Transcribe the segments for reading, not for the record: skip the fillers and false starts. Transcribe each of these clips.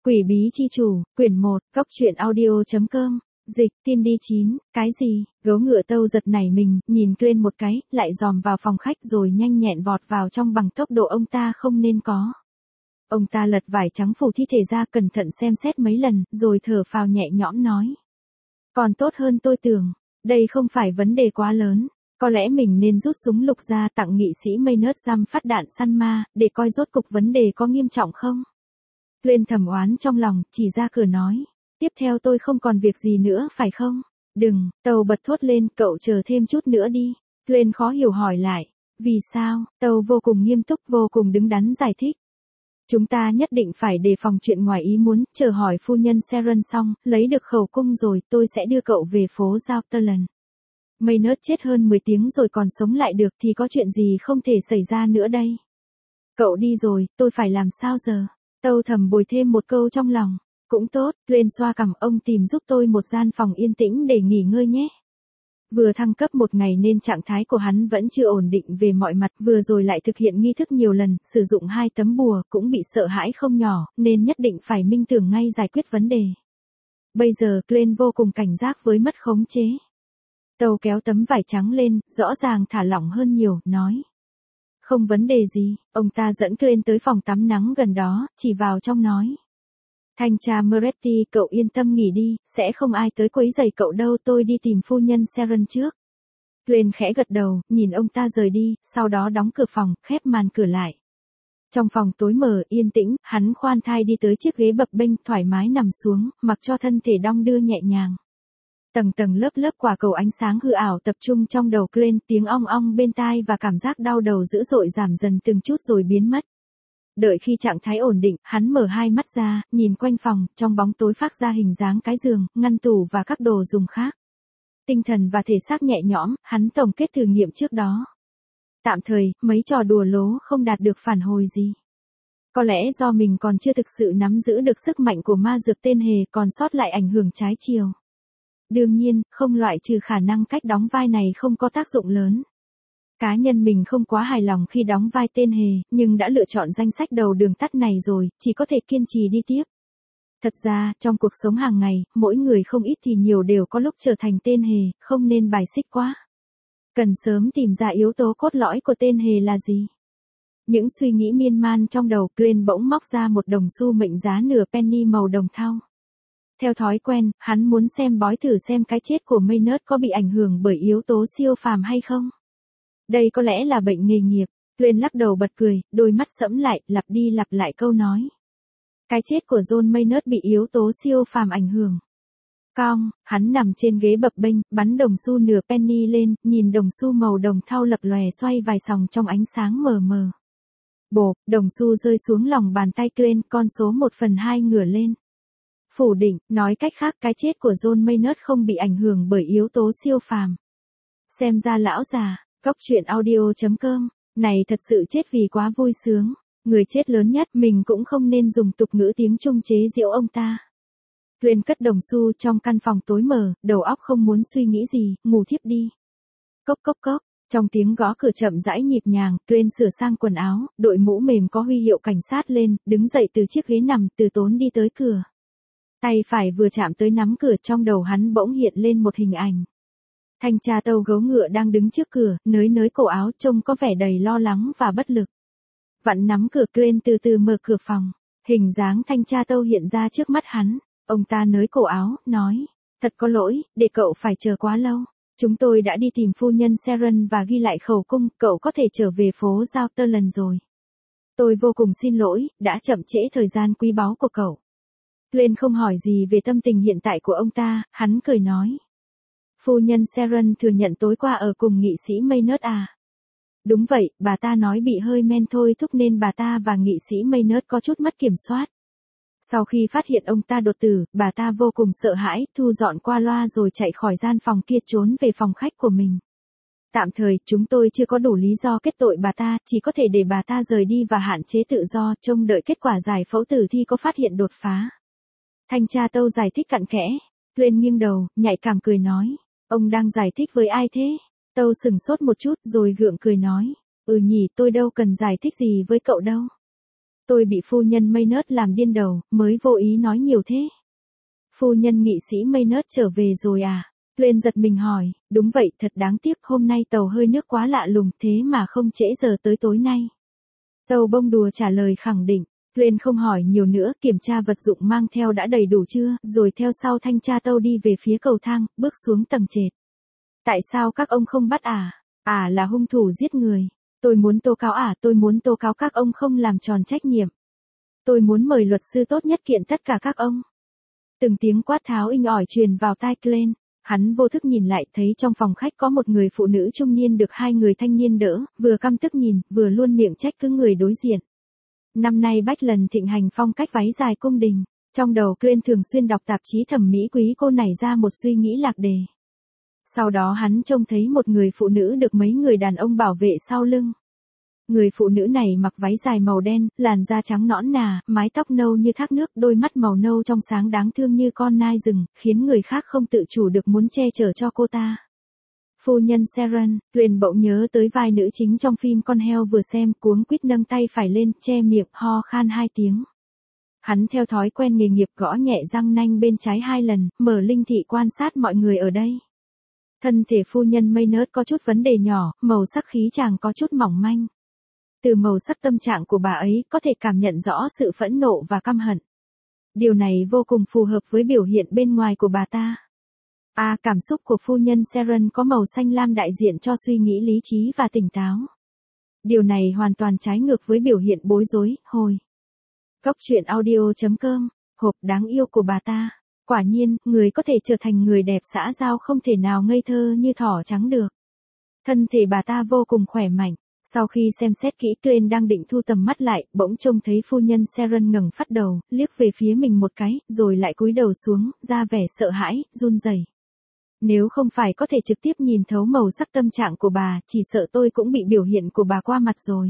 Quỷ bí chi chủ, quyển 1, góc truyện audio.com, dịch, tiên đi 9, cái gì, gấu ngựa Tâu giật nảy mình, nhìn lên một cái, lại dòm vào phòng khách rồi nhanh nhẹn vọt vào trong bằng tốc độ ông ta không nên có. Ông ta lật vải trắng phủ thi thể ra cẩn thận xem xét mấy lần, rồi thở phào nhẹ nhõm nói. Còn tốt hơn tôi tưởng, đây không phải vấn đề quá lớn. Có lẽ mình nên rút súng lục ra tặng nghị sĩ Maynard giam phát đạn săn ma, để coi rốt cục vấn đề có nghiêm trọng không. Lên thầm oán trong lòng, chỉ ra cửa nói. Tiếp theo tôi không còn việc gì nữa phải không? Đừng, Tâu bật thốt lên, cậu chờ thêm chút nữa đi. Lên khó hiểu hỏi lại. Vì sao? Tâu vô cùng nghiêm túc, vô cùng đứng đắn giải thích. Chúng ta nhất định phải đề phòng chuyện ngoài ý muốn, chờ hỏi phu nhân Sharon xong, lấy được khẩu cung rồi, tôi sẽ đưa cậu về phố Southern. Maynard chết hơn 10 tiếng rồi còn sống lại được thì có chuyện gì không thể xảy ra nữa đây. Cậu đi rồi, tôi phải làm sao giờ? Tâu thầm bồi thêm một câu trong lòng. Cũng tốt, lên xoa cằm, ông tìm giúp tôi một gian phòng yên tĩnh để nghỉ ngơi nhé. Vừa thăng cấp một ngày nên trạng thái của hắn vẫn chưa ổn định về mọi mặt, vừa rồi lại thực hiện nghi thức nhiều lần, sử dụng 2 tấm bùa, cũng bị sợ hãi không nhỏ, nên nhất định phải minh tưởng ngay giải quyết vấn đề. Bây giờ, Glenn vô cùng cảnh giác với mất khống chế. Tâu kéo tấm vải trắng lên, rõ ràng thả lỏng hơn nhiều, nói. Không vấn đề gì, ông ta dẫn Glenn tới phòng tắm nắng gần đó, chỉ vào trong nói. Thanh tra Moretti, cậu yên tâm nghỉ đi, sẽ không ai tới quấy rầy cậu đâu, tôi đi tìm phu nhân Sharon trước. Glenn khẽ gật đầu, nhìn ông ta rời đi, sau đó đóng cửa phòng, khép màn cửa lại. Trong phòng tối mờ, yên tĩnh, hắn khoan thai đi tới chiếc ghế bập bênh, thoải mái nằm xuống, mặc cho thân thể đong đưa nhẹ nhàng. Tầng tầng lớp lớp quả cầu ánh sáng hư ảo tập trung trong đầu Glenn, tiếng ong ong bên tai và cảm giác đau đầu dữ dội giảm dần từng chút rồi biến mất. Đợi khi trạng thái ổn định, hắn mở hai mắt ra, nhìn quanh phòng, trong bóng tối phát ra hình dáng cái giường, ngăn tủ và các đồ dùng khác. Tinh thần và thể xác nhẹ nhõm, hắn tổng kết thử nghiệm trước đó. Tạm thời, mấy trò đùa lố không đạt được phản hồi gì. Có lẽ do mình còn chưa thực sự nắm giữ được sức mạnh của ma dược tên hề, còn sót lại ảnh hưởng trái chiều. Đương nhiên, không loại trừ khả năng cách đóng vai này không có tác dụng lớn. Cá nhân mình không quá hài lòng khi đóng vai tên hề, nhưng đã lựa chọn danh sách đầu đường tắt này rồi, chỉ có thể kiên trì đi tiếp. Thật ra, trong cuộc sống hàng ngày, mỗi người không ít thì nhiều đều có lúc trở thành tên hề, không nên bài xích quá. Cần sớm tìm ra yếu tố cốt lõi của tên hề là gì. Những suy nghĩ miên man trong đầu, Glenn bỗng móc ra một đồng xu mệnh giá nửa penny màu đồng thau. Theo thói quen, hắn muốn xem bói thử xem cái chết của Maynard có bị ảnh hưởng bởi yếu tố siêu phàm hay không. Đây có lẽ là bệnh nghề nghiệp. Glenn lắc đầu bật cười, đôi mắt sẫm lại, lặp đi lặp lại câu nói. Cái chết của John Maynard bị yếu tố siêu phàm ảnh hưởng. Cong, hắn nằm trên ghế bập bênh, bắn đồng xu nửa penny lên, nhìn đồng xu màu đồng thau lập lòe xoay vài sòng trong ánh sáng mờ mờ. Bộp, đồng xu rơi xuống lòng bàn tay Glenn, con số 1/2 ngửa lên. Phủ định, nói cách khác cái chết của John Maynard không bị ảnh hưởng bởi yếu tố siêu phàm. Xem ra lão già. Góc truyện audio.com, này thật sự chết vì quá vui sướng. Người chết lớn nhất, mình cũng không nên dùng tục ngữ tiếng Trung chế giễu ông ta. Glenn cất đồng xu trong căn phòng tối mờ, đầu óc không muốn suy nghĩ gì, ngủ thiếp đi. Cốc cốc cốc, trong tiếng gõ cửa chậm rãi nhịp nhàng, Glenn sửa sang quần áo, đội mũ mềm có huy hiệu cảnh sát lên, đứng dậy từ chiếc ghế nằm, từ tốn đi tới cửa. Tay phải vừa chạm tới nắm cửa, trong đầu hắn bỗng hiện lên một hình ảnh. Thanh tra Tâu gấu ngựa đang đứng trước cửa, nới cổ áo, trông có vẻ đầy lo lắng và bất lực. Vặn nắm cửa, Glenn từ từ mở cửa phòng. Hình dáng thanh tra Tâu hiện ra trước mắt hắn. Ông ta nới cổ áo, nói. Thật có lỗi, để cậu phải chờ quá lâu. Chúng tôi đã đi tìm phu nhân Sharon và ghi lại khẩu cung, cậu có thể trở về phố Southern rồi. Tôi vô cùng xin lỗi, đã chậm trễ thời gian quý báu của cậu. Glenn không hỏi gì về tâm tình hiện tại của ông ta, hắn cười nói. Phu nhân Sharon thừa nhận tối qua ở cùng nghị sĩ Maynard à? Đúng vậy, bà ta nói bị hơi men thôi thúc nên bà ta và nghị sĩ Maynard có chút mất kiểm soát. Sau khi phát hiện ông ta đột tử, bà ta vô cùng sợ hãi, thu dọn qua loa rồi chạy khỏi gian phòng kia trốn về phòng khách của mình. Tạm thời, chúng tôi chưa có đủ lý do kết tội bà ta, chỉ có thể để bà ta rời đi và hạn chế tự do, trông đợi kết quả giải phẫu tử thi có phát hiện đột phá. Thanh tra Tâu giải thích cặn kẽ. Glenn nghiêng đầu, nhạy cảm cười nói. Ông đang giải thích với ai thế? Tâu sừng sốt một chút rồi gượng cười nói. Nhỉ, tôi đâu cần giải thích gì với cậu đâu. Tôi bị phu nhân Maynard làm điên đầu, mới vô ý nói nhiều thế. Phu nhân nghị sĩ Maynard trở về rồi à? Glenn giật mình hỏi, đúng vậy, thật đáng tiếc, hôm nay tàu hơi nước quá lạ lùng, thế mà không trễ giờ tới tối nay. Tàu bông đùa trả lời khẳng định. Glenn không hỏi nhiều nữa, kiểm tra vật dụng mang theo đã đầy đủ chưa, rồi theo sau thanh tra tàu đi về phía cầu thang, bước xuống tầng trệt. Tại sao các ông không bắt ả? Ả là hung thủ giết người. Tôi muốn tố cáo ả, tôi muốn tố cáo các ông không làm tròn trách nhiệm. Tôi muốn mời luật sư tốt nhất kiện tất cả các ông. Từng tiếng quát tháo inh ỏi truyền vào tai Glenn. Hắn vô thức nhìn lại thấy trong phòng khách có một người phụ nữ trung niên được hai người thanh niên đỡ, vừa căm tức nhìn, vừa luôn miệng trách cứ người đối diện. Năm nay Bách lần thịnh hành phong cách váy dài cung đình. Trong đầu Glenn thường xuyên đọc tạp chí thẩm mỹ quý cô nảy ra một suy nghĩ lạc đề. Sau đó hắn trông thấy một người phụ nữ được mấy người đàn ông bảo vệ sau lưng. Người phụ nữ này mặc váy dài màu đen, làn da trắng nõn nà, mái tóc nâu như thác nước, đôi mắt màu nâu trong sáng đáng thương như con nai rừng, khiến người khác không tự chủ được muốn che chở cho cô ta. Phu nhân Sharon, Glenn bỗng nhớ tới vai nữ chính trong phim Con heo vừa xem, cuống quýt nâng tay phải lên, che miệng, ho khan 2 tiếng. Hắn theo thói quen nghề nghiệp gõ nhẹ răng nanh bên trái 2 lần, mở linh thị quan sát mọi người ở đây. Thân thể phu nhân Maynard có chút vấn đề nhỏ, màu sắc khí chàng có chút mỏng manh. Từ màu sắc tâm trạng của bà ấy có thể cảm nhận rõ sự phẫn nộ và căm hận. Điều này vô cùng phù hợp với biểu hiện bên ngoài của bà ta. Cảm xúc của phu nhân Sharon có màu xanh lam đại diện cho suy nghĩ lý trí và tỉnh táo. Điều này hoàn toàn trái ngược với biểu hiện bối rối, hồi. Góc truyện audio.com, hộp đáng yêu của bà ta. Quả nhiên, người có thể trở thành người đẹp xã giao không thể nào ngây thơ như thỏ trắng được. Thân thể bà ta vô cùng khỏe mạnh. Sau khi xem xét kỹ, Glenn đang định thu tầm mắt lại, bỗng trông thấy phu nhân Sharon ngẩng phát đầu, liếc về phía mình một cái, rồi lại cúi đầu xuống, ra vẻ sợ hãi, run rẩy. Nếu không phải có thể trực tiếp nhìn thấu màu sắc tâm trạng của bà, chỉ sợ tôi cũng bị biểu hiện của bà qua mặt rồi.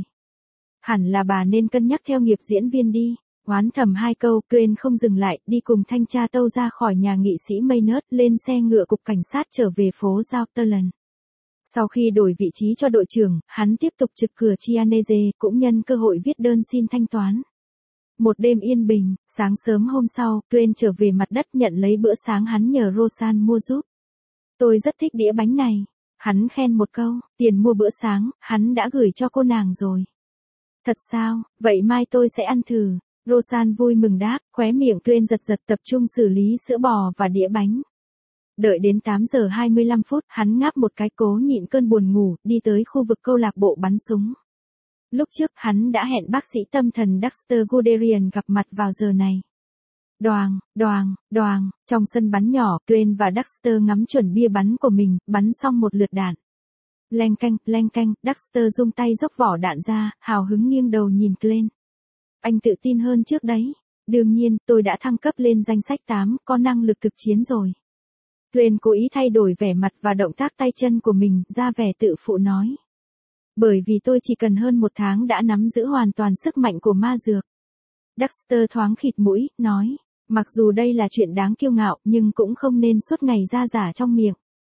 Hẳn là bà nên cân nhắc theo nghiệp diễn viên đi. Oán thầm 2 câu, Glenn không dừng lại, đi cùng thanh tra tâu ra khỏi nhà nghị sĩ Maynard, lên xe ngựa cục cảnh sát trở về phố Southern. Sau khi đổi vị trí cho đội trưởng, hắn tiếp tục trực cửa Chianese, cũng nhân cơ hội viết đơn xin thanh toán. Một đêm yên bình, sáng sớm hôm sau, Glenn trở về mặt đất nhận lấy bữa sáng hắn nhờ Roseanne mua giúp. Tôi rất thích đĩa bánh này. Hắn khen một câu, tiền mua bữa sáng, hắn đã gửi cho cô nàng rồi. Thật sao, vậy mai tôi sẽ ăn thử. Roseanne vui mừng đáp, khóe miệng Glenn giật giật tập trung xử lý sữa bò và đĩa bánh. Đợi đến 8 giờ 25 phút, hắn ngáp một cái cố nhịn cơn buồn ngủ, đi tới khu vực câu lạc bộ bắn súng. Lúc trước, hắn đã hẹn bác sĩ tâm thần Dexter Guderian gặp mặt vào giờ này. Đoàng, đoàng, đoàng, trong sân bắn nhỏ, Glenn và Dexter ngắm chuẩn bia bắn của mình, bắn xong một lượt đạn. Leng canh, Dexter rung tay dốc vỏ đạn ra, hào hứng nghiêng đầu nhìn Glenn. Anh tự tin hơn trước đấy. Đương nhiên, tôi đã thăng cấp lên danh sách 8, có năng lực thực chiến rồi. Glenn cố ý thay đổi vẻ mặt và động tác tay chân của mình, ra vẻ tự phụ nói. Bởi vì tôi chỉ cần hơn 1 tháng đã nắm giữ hoàn toàn sức mạnh của ma dược. Dexter thoáng khịt mũi, nói. Mặc dù đây là chuyện đáng kiêu ngạo, nhưng cũng không nên suốt ngày ra giả trong miệng.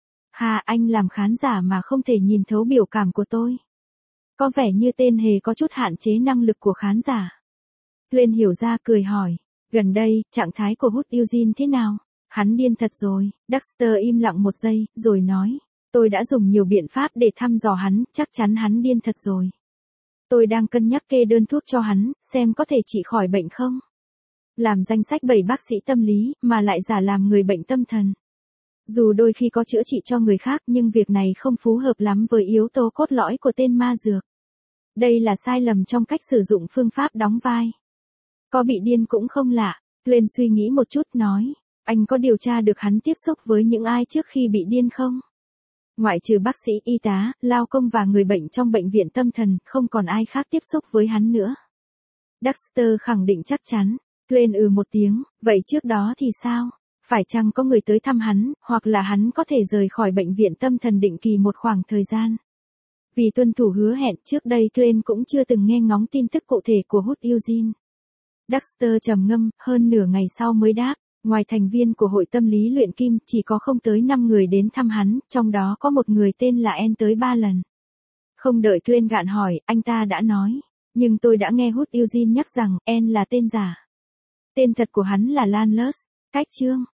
Anh làm khán giả mà không thể nhìn thấu biểu cảm của tôi. Có vẻ như tên hề có chút hạn chế năng lực của khán giả. Glenn hiểu ra cười hỏi. Gần đây, trạng thái của Hood Eugene thế nào? Hắn điên thật rồi. Dexter im lặng một giây, rồi nói. Tôi đã dùng nhiều biện pháp để thăm dò hắn, chắc chắn hắn điên thật rồi. Tôi đang cân nhắc kê đơn thuốc cho hắn, xem có thể trị khỏi bệnh không. Làm danh sách 7 bác sĩ tâm lý, mà lại giả làm người bệnh tâm thần. Dù đôi khi có chữa trị cho người khác, nhưng việc này không phù hợp lắm với yếu tố cốt lõi của tên ma dược. Đây là sai lầm trong cách sử dụng phương pháp đóng vai. Có bị điên cũng không lạ. Glenn suy nghĩ một chút nói. Anh có điều tra được hắn tiếp xúc với những ai trước khi bị điên không? Ngoại trừ bác sĩ, y tá, lao công và người bệnh trong bệnh viện tâm thần, không còn ai khác tiếp xúc với hắn nữa. Dexter khẳng định chắc chắn. Glenn một tiếng, vậy trước đó thì sao? Phải chăng có người tới thăm hắn, hoặc là hắn có thể rời khỏi bệnh viện tâm thần định kỳ một khoảng thời gian? Vì tuân thủ hứa hẹn, trước đây Glenn cũng chưa từng nghe ngóng tin tức cụ thể của Hood Eugene. Dexter trầm ngâm, hơn nửa ngày sau mới đáp. Ngoài thành viên của hội tâm lý luyện kim, chỉ có không tới 5 người đến thăm hắn, trong đó có một người tên là En tới 3 lần. Không đợi Glenn gạn hỏi, anh ta đã nói. Nhưng tôi đã nghe Hút Eugene nhắc rằng N là tên giả. Tên thật của hắn là Lanless. Cách chương.